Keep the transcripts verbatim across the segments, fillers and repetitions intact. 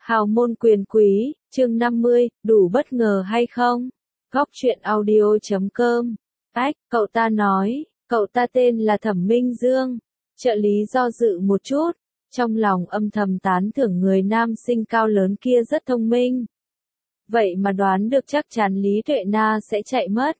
Hào môn quyền quý, chương năm mươi, đủ bất ngờ hay không? Góc truyện audio chấm com. Ách, cậu ta nói, cậu ta tên là Thẩm Minh Dương. Trợ lý do dự một chút, trong lòng âm thầm tán thưởng người nam sinh cao lớn kia rất thông minh. Vậy mà đoán được chắc chắn Lý Tuệ Na sẽ chạy mất.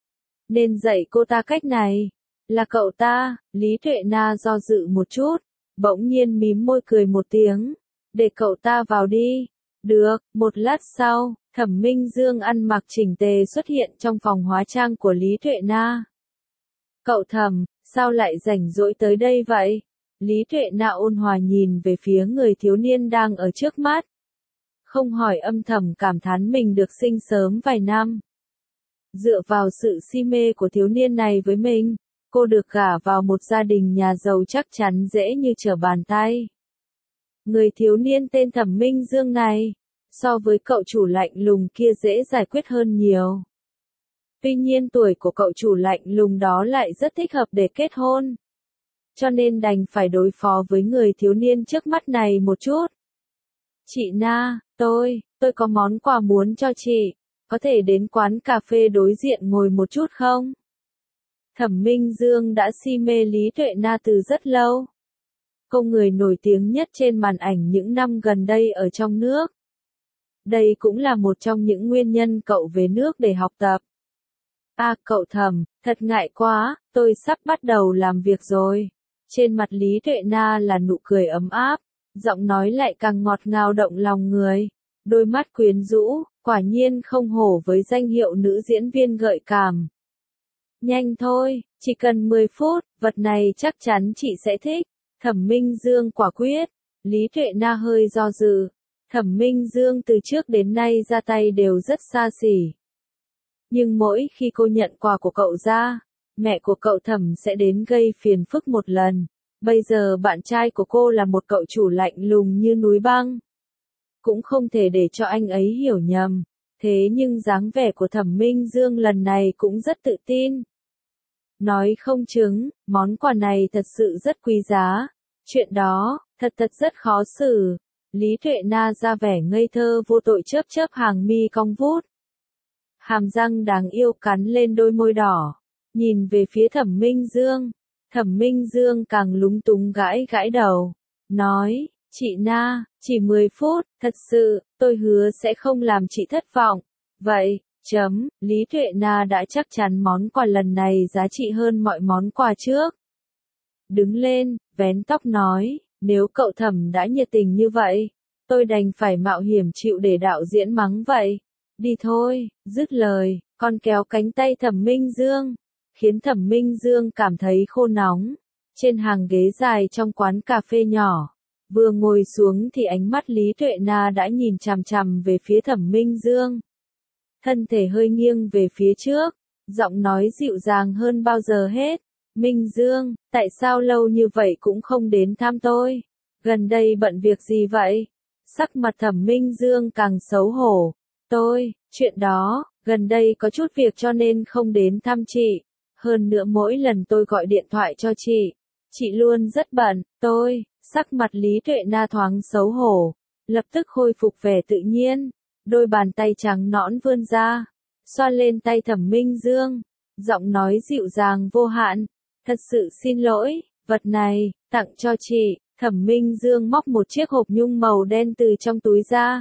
Nên dạy cô ta cách này. Là cậu ta, Lý Tuệ Na do dự một chút, bỗng nhiên mím môi cười một tiếng. Để cậu ta vào đi. Được, một lát sau, Thẩm Minh Dương ăn mặc chỉnh tề xuất hiện trong phòng hóa trang của Lý Tuệ Na. Cậu Thẩm, sao lại rảnh rỗi tới đây vậy? Lý Tuệ Na ôn hòa nhìn về phía người thiếu niên đang ở trước mắt. Không hỏi âm thầm cảm thán mình được sinh sớm vài năm. Dựa vào sự si mê của thiếu niên này với mình, cô được gả vào một gia đình nhà giàu chắc chắn dễ như trở bàn tay. Người thiếu niên tên Thẩm Minh Dương này, so với cậu chủ lạnh lùng kia dễ giải quyết hơn nhiều. Tuy nhiên tuổi của cậu chủ lạnh lùng đó lại rất thích hợp để kết hôn. Cho nên đành phải đối phó với người thiếu niên trước mắt này một chút. Chị Na, tôi, tôi có món quà muốn cho chị, có thể đến quán cà phê đối diện ngồi một chút không? Thẩm Minh Dương đã si mê Lý Tuệ Na từ rất lâu. Cô người nổi tiếng nhất trên màn ảnh những năm gần đây ở trong nước. Đây cũng là một trong những nguyên nhân cậu về nước để học tập. À, cậu Thẩm, thật ngại quá, tôi sắp bắt đầu làm việc rồi. Trên mặt Lý Tuệ Na là nụ cười ấm áp, giọng nói lại càng ngọt ngào động lòng người. Đôi mắt quyến rũ, quả nhiên không hổ với danh hiệu nữ diễn viên gợi cảm. Nhanh thôi, chỉ cần mười phút, vật này chắc chắn chị sẽ thích. Thẩm Minh Dương quả quyết. Lý Tuệ Na hơi do dự. Thẩm Minh Dương từ trước đến nay ra tay đều rất xa xỉ. Nhưng mỗi khi cô nhận quà của cậu ra, mẹ của cậu Thẩm sẽ đến gây phiền phức một lần. Bây giờ bạn trai của cô là một cậu chủ lạnh lùng như núi băng. Cũng không thể để cho anh ấy hiểu nhầm. Thế nhưng dáng vẻ của Thẩm Minh Dương lần này cũng rất tự tin. Nói không chứng, món quà này thật sự rất quý giá. Chuyện đó, thật thật rất khó xử. Lý Tuệ Na ra vẻ ngây thơ vô tội chớp chớp hàng mi cong vút. Hàm răng đáng yêu cắn lên đôi môi đỏ. Nhìn về phía Thẩm Minh Dương. Thẩm Minh Dương càng lúng túng gãi gãi đầu. Nói, chị Na, chỉ mười phút, thật sự, tôi hứa sẽ không làm chị thất vọng. Vậy, chấm, Lý Tuệ Na đã chắc chắn món quà lần này giá trị hơn mọi món quà trước. Đứng lên, vén tóc nói, nếu cậu Thẩm đã nhiệt tình như vậy, tôi đành phải mạo hiểm chịu để đạo diễn mắng vậy. Đi thôi, dứt lời, con kéo cánh tay Thẩm Minh Dương, khiến Thẩm Minh Dương cảm thấy khô nóng. Trên hàng ghế dài trong quán cà phê nhỏ, vừa ngồi xuống thì ánh mắt Lý Tuệ Na đã nhìn chằm chằm về phía Thẩm Minh Dương. Thân thể hơi nghiêng về phía trước, giọng nói dịu dàng hơn bao giờ hết. Minh Dương, tại sao lâu như vậy cũng không đến thăm tôi? Gần đây bận việc gì vậy? Sắc mặt Thẩm Minh Dương càng xấu hổ. Tôi, chuyện đó, gần đây có chút việc cho nên không đến thăm chị. Hơn nữa mỗi lần tôi gọi điện thoại cho chị, chị luôn rất bận. Tôi, sắc mặt Lý Tuệ Na thoáng xấu hổ, lập tức khôi phục vẻ tự nhiên. Đôi bàn tay trắng nõn vươn ra, xoa lên tay Thẩm Minh Dương, giọng nói dịu dàng vô hạn. Thật sự xin lỗi, vật này, tặng cho chị. Thẩm Minh Dương móc một chiếc hộp nhung màu đen từ trong túi ra,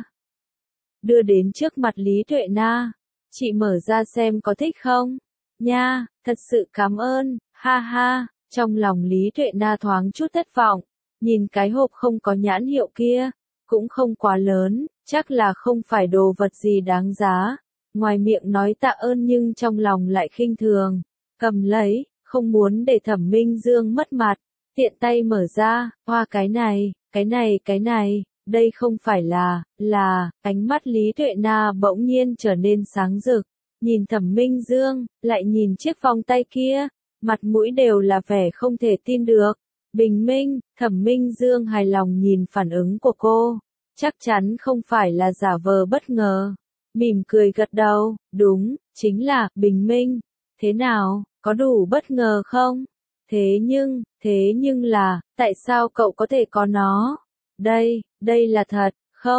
đưa đến trước mặt Lý Tuệ Na. Chị mở ra xem có thích không? Nha, thật sự cảm ơn, ha ha. Trong lòng Lý Tuệ Na thoáng chút thất vọng, nhìn cái hộp không có nhãn hiệu kia, cũng không quá lớn, chắc là không phải đồ vật gì đáng giá. Ngoài miệng nói tạ ơn nhưng trong lòng lại khinh thường, cầm lấy, không muốn để Thẩm Minh Dương mất mặt, tiện tay mở ra, hoa cái này, cái này, cái này, đây không phải là, là, ánh mắt Lý Tuệ Na bỗng nhiên trở nên sáng rực, nhìn Thẩm Minh Dương, lại nhìn chiếc vòng tay kia, mặt mũi đều là vẻ không thể tin được. Bình minh, Thẩm Minh Dương hài lòng nhìn phản ứng của cô, chắc chắn không phải là giả vờ bất ngờ, mỉm cười gật đầu, đúng, chính là, Bình minh, thế nào? Có đủ bất ngờ không? Thế nhưng, thế nhưng là, tại sao cậu có thể có nó? Đây, đây là thật, không,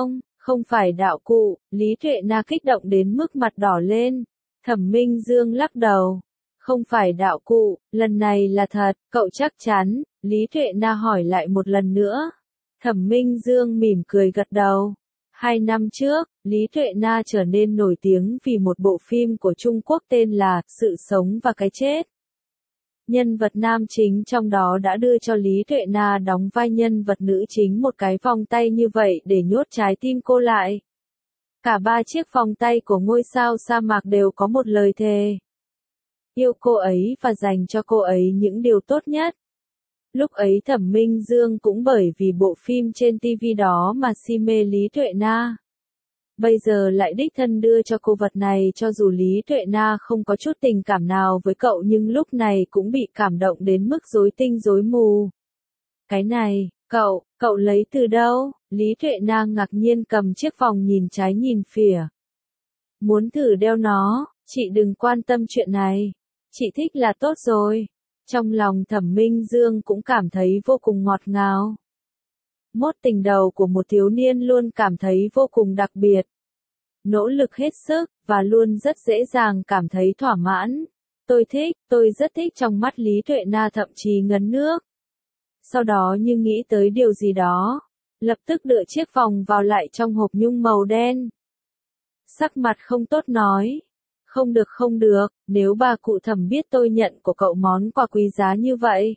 Không phải đạo cụ, Lý Tuệ Na kích động đến mức mặt đỏ lên. Thẩm Minh Dương lắc đầu. Không phải đạo cụ, lần này là thật, cậu chắc chắn, Lý Tuệ Na hỏi lại một lần nữa. Thẩm Minh Dương mỉm cười gật đầu. Hai năm trước, Lý Tuệ Na trở nên nổi tiếng vì một bộ phim của Trung Quốc tên là Sự Sống và Cái Chết. Nhân vật nam chính trong đó đã đưa cho Lý Tuệ Na đóng vai nhân vật nữ chính một cái vòng tay như vậy để nhốt trái tim cô lại. Cả ba chiếc vòng tay của ngôi sao sa mạc đều có một lời thề. Yêu cô ấy và dành cho cô ấy những điều tốt nhất. Lúc ấy Thẩm Minh Dương cũng bởi vì bộ phim trên ti vi đó mà si mê Lý Tuệ Na. Bây giờ lại đích thân đưa cho cô vật này cho dù Lý Tuệ Na không có chút tình cảm nào với cậu nhưng lúc này cũng bị cảm động đến mức rối tinh rối mù. Cái này, cậu, cậu lấy từ đâu? Lý Tuệ Na ngạc nhiên cầm chiếc vòng nhìn trái nhìn phỉa. Muốn thử đeo nó, chị đừng quan tâm chuyện này. Chị thích là tốt rồi. Trong lòng Thẩm Minh Dương cũng cảm thấy vô cùng ngọt ngào. Mốt tình đầu của một thiếu niên luôn cảm thấy vô cùng đặc biệt. Nỗ lực hết sức, và luôn rất dễ dàng cảm thấy thỏa mãn. Tôi thích, tôi rất thích trong mắt Lý Tuệ Na thậm chí ngấn nước. Sau đó như nghĩ tới điều gì đó, lập tức đưa chiếc vòng vào lại trong hộp nhung màu đen. Sắc mặt không tốt nói. Không được không được, nếu bà cụ Thẩm biết tôi nhận của cậu món quà quý giá như vậy.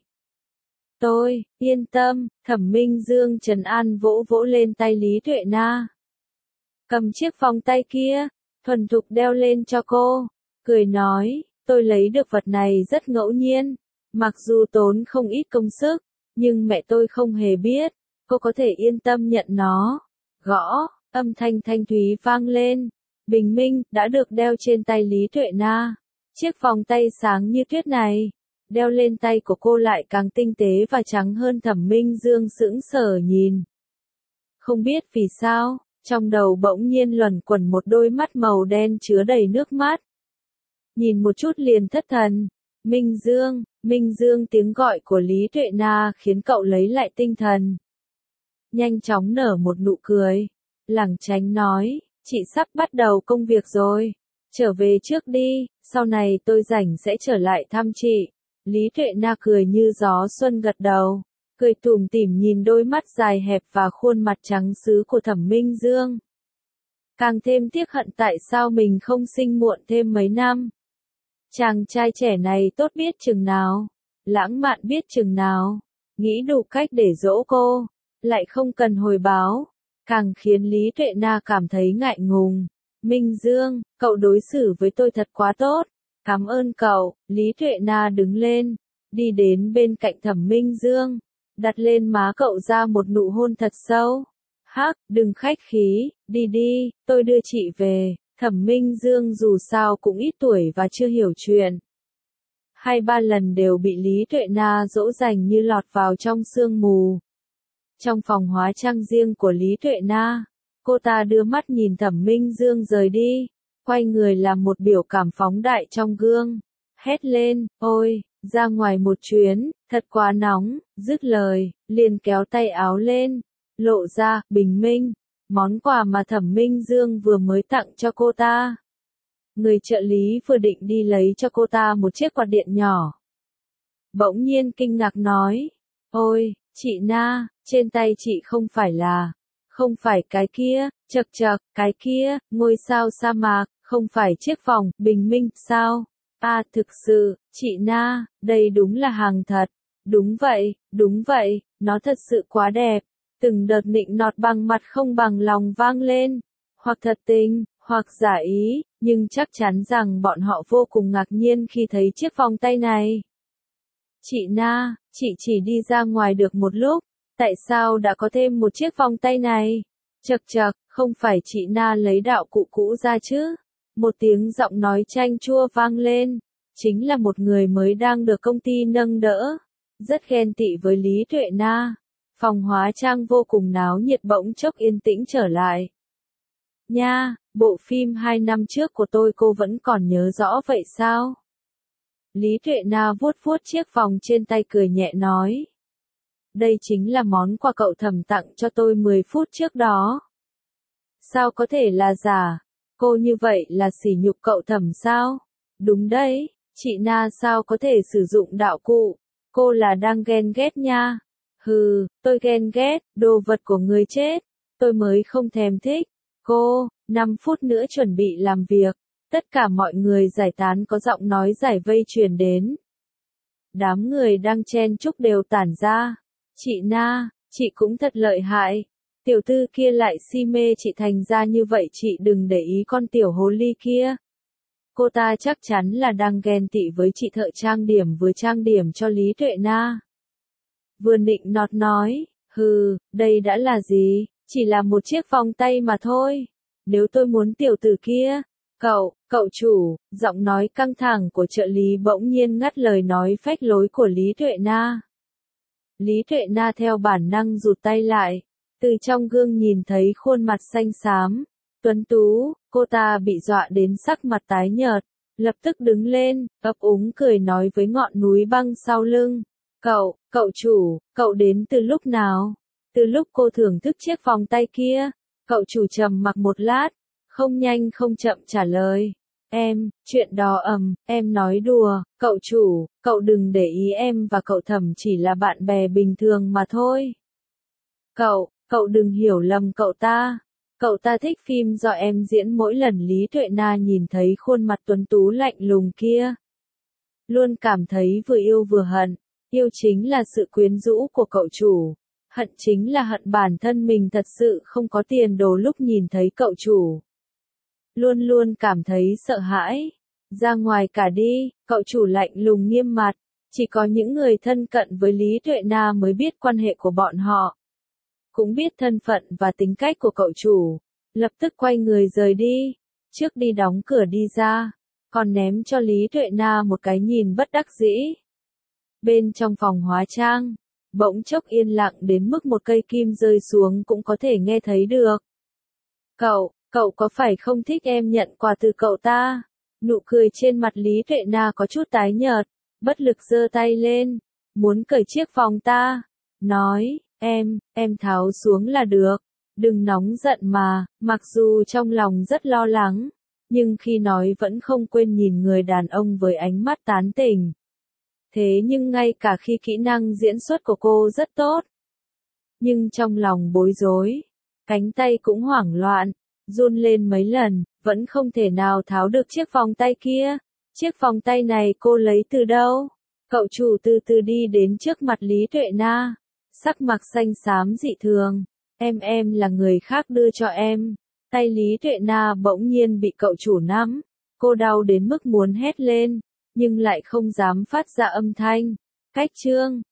Tôi, yên tâm, Thẩm Minh Dương trấn an vỗ vỗ lên tay Lý Tuệ Na. Cầm chiếc vòng tay kia, thuần thục đeo lên cho cô, cười nói, tôi lấy được vật này rất ngẫu nhiên, mặc dù tốn không ít công sức, nhưng mẹ tôi không hề biết, cô có thể yên tâm nhận nó. Gõ, âm thanh thanh thúy vang lên. Bình minh, đã được đeo trên tay Lý Tuệ Na. Chiếc vòng tay sáng như tuyết này, đeo lên tay của cô lại càng tinh tế và trắng hơn. Thẩm Minh Dương sững sờ nhìn. Không biết vì sao, trong đầu bỗng nhiên luẩn quẩn một đôi mắt màu đen chứa đầy nước mắt. Nhìn một chút liền thất thần. Minh Dương, Minh Dương tiếng gọi của Lý Tuệ Na khiến cậu lấy lại tinh thần. Nhanh chóng nở một nụ cười. Lảng tránh nói. Chị sắp bắt đầu công việc rồi. Trở về trước đi, sau này tôi rảnh sẽ trở lại thăm chị. Lý Tuệ Na cười như gió xuân gật đầu. Cười tủm tỉm nhìn đôi mắt dài hẹp và khuôn mặt trắng sứ của Thẩm Minh Dương. Càng thêm tiếc hận tại sao mình không sinh muộn thêm mấy năm. Chàng trai trẻ này tốt biết chừng nào. Lãng mạn biết chừng nào. Nghĩ đủ cách để dỗ cô. Lại không cần hồi báo. Càng khiến Lý Tuệ Na cảm thấy ngại ngùng. Minh Dương, cậu đối xử với tôi thật quá tốt. Cảm ơn cậu. Lý Tuệ Na đứng lên, đi đến bên cạnh Thẩm Minh Dương, đặt lên má cậu ra một nụ hôn thật sâu. Hắc, đừng khách khí, đi đi, tôi đưa chị về. Thẩm Minh Dương dù sao cũng ít tuổi và chưa hiểu chuyện. Hai ba lần đều bị Lý Tuệ Na dỗ dành như lọt vào trong sương mù. Trong phòng hóa trang riêng của Lý Tuệ Na, cô ta đưa mắt nhìn Thẩm Minh Dương rời đi, quay người làm một biểu cảm phóng đại trong gương, hét lên, ôi, ra ngoài một chuyến, thật quá nóng, dứt lời, liền kéo tay áo lên, lộ ra, bình minh, món quà mà Thẩm Minh Dương vừa mới tặng cho cô ta. Người trợ lý vừa định đi lấy cho cô ta một chiếc quạt điện nhỏ. Bỗng nhiên kinh ngạc nói, ôi, chị Na, trên tay chị không phải là, không phải cái kia, chật chật, cái kia, ngôi sao sa mạc, không phải chiếc vòng, bình minh, sao? À thực sự, chị Na, đây đúng là hàng thật. Đúng vậy, đúng vậy, nó thật sự quá đẹp. Từng đợt nịnh nọt bằng mặt không bằng lòng vang lên, hoặc thật tình, hoặc giả ý, nhưng chắc chắn rằng bọn họ vô cùng ngạc nhiên khi thấy chiếc vòng tay này. Chị Na, chị chỉ đi ra ngoài được một lúc, tại sao đã có thêm một chiếc vòng tay này? Chật chật, không phải chị Na lấy đạo cụ cũ ra chứ? Một tiếng giọng nói chanh chua vang lên, chính là một người mới đang được công ty nâng đỡ. Rất ghen tị với Lý Tuệ Na. Phòng hóa trang vô cùng náo nhiệt bỗng chốc yên tĩnh trở lại. Nha, bộ phim hai năm trước của tôi cô vẫn còn nhớ rõ vậy sao? Lý Tuệ Na vuốt vuốt chiếc vòng trên tay cười nhẹ nói. Đây chính là món quà cậu Thẩm tặng cho tôi mười phút trước đó. Sao có thể là giả? Cô như vậy là sỉ nhục cậu Thẩm sao? Đúng đấy, chị Na sao có thể sử dụng đạo cụ? Cô là đang ghen ghét nha. Hừ, tôi ghen ghét, đồ vật của người chết. Tôi mới không thèm thích. Cô, năm phút nữa chuẩn bị làm việc. Tất cả mọi người giải tán có giọng nói giải vây truyền đến. Đám người đang chen chúc đều tản ra. Chị Na, chị cũng thật lợi hại. Tiểu tư kia lại si mê chị thành ra như vậy, chị đừng để ý con tiểu hồ ly kia. Cô ta chắc chắn là đang ghen tị với chị thợ trang điểm vừa trang điểm cho Lý Tuệ Na. Vừa nịnh nọt nói, hừ, đây đã là gì, chỉ là một chiếc vòng tay mà thôi. Nếu tôi muốn tiểu tử kia, cậu, cậu chủ, giọng nói căng thẳng của trợ lý bỗng nhiên ngắt lời nói phách lối của Lý Tuệ Na. Lý Tuệ Na theo bản năng rụt tay lại, từ trong gương nhìn thấy khuôn mặt xanh xám, tuấn tú, cô ta bị dọa đến sắc mặt tái nhợt, lập tức đứng lên, ấp úng cười nói với ngọn núi băng sau lưng. Cậu, cậu chủ, cậu đến từ lúc nào? Từ lúc cô thưởng thức chiếc vòng tay kia. Cậu chủ trầm mặc một lát, không nhanh không chậm trả lời. Em, chuyện đó ầm, em nói đùa, cậu chủ, cậu đừng để ý, em và cậu Thẩm chỉ là bạn bè bình thường mà thôi. Cậu, cậu đừng hiểu lầm cậu ta. Cậu ta thích phim do em diễn. Mỗi lần Lý Tuệ Na nhìn thấy khuôn mặt tuấn tú lạnh lùng kia, luôn cảm thấy vừa yêu vừa hận. Yêu chính là sự quyến rũ của cậu chủ. Hận chính là hận bản thân mình thật sự không có tiền đồ lúc nhìn thấy cậu chủ. Luôn luôn cảm thấy sợ hãi. Ra ngoài cả đi, cậu chủ lạnh lùng nghiêm mặt. Chỉ có những người thân cận với Lý Tuệ Na mới biết quan hệ của bọn họ. Cũng biết thân phận và tính cách của cậu chủ. Lập tức quay người rời đi. Trước đi đóng cửa đi ra. Còn ném cho Lý Tuệ Na một cái nhìn bất đắc dĩ. Bên trong phòng hóa trang, bỗng chốc yên lặng đến mức một cây kim rơi xuống cũng có thể nghe thấy được. Cậu, cậu có phải không thích em nhận quà từ cậu ta? Nụ cười trên mặt Lý Tuệ Na có chút tái nhợt, bất lực giơ tay lên, muốn cởi chiếc vòng ta. Nói, em, em tháo xuống là được, đừng nóng giận mà. Mặc dù trong lòng rất lo lắng, nhưng khi nói vẫn không quên nhìn người đàn ông với ánh mắt tán tỉnh. Thế nhưng ngay cả khi kỹ năng diễn xuất của cô rất tốt, nhưng trong lòng bối rối, cánh tay cũng hoảng loạn, run lên mấy lần, vẫn không thể nào tháo được chiếc vòng tay kia. Chiếc vòng tay này cô lấy từ đâu? Cậu chủ từ từ đi đến trước mặt Lý Tuệ Na, sắc mặt xanh xám dị thường. Em em là người khác đưa cho em. Tay Lý Tuệ Na bỗng nhiên bị cậu chủ nắm, cô đau đến mức muốn hét lên, nhưng lại không dám phát ra âm thanh. Cách chương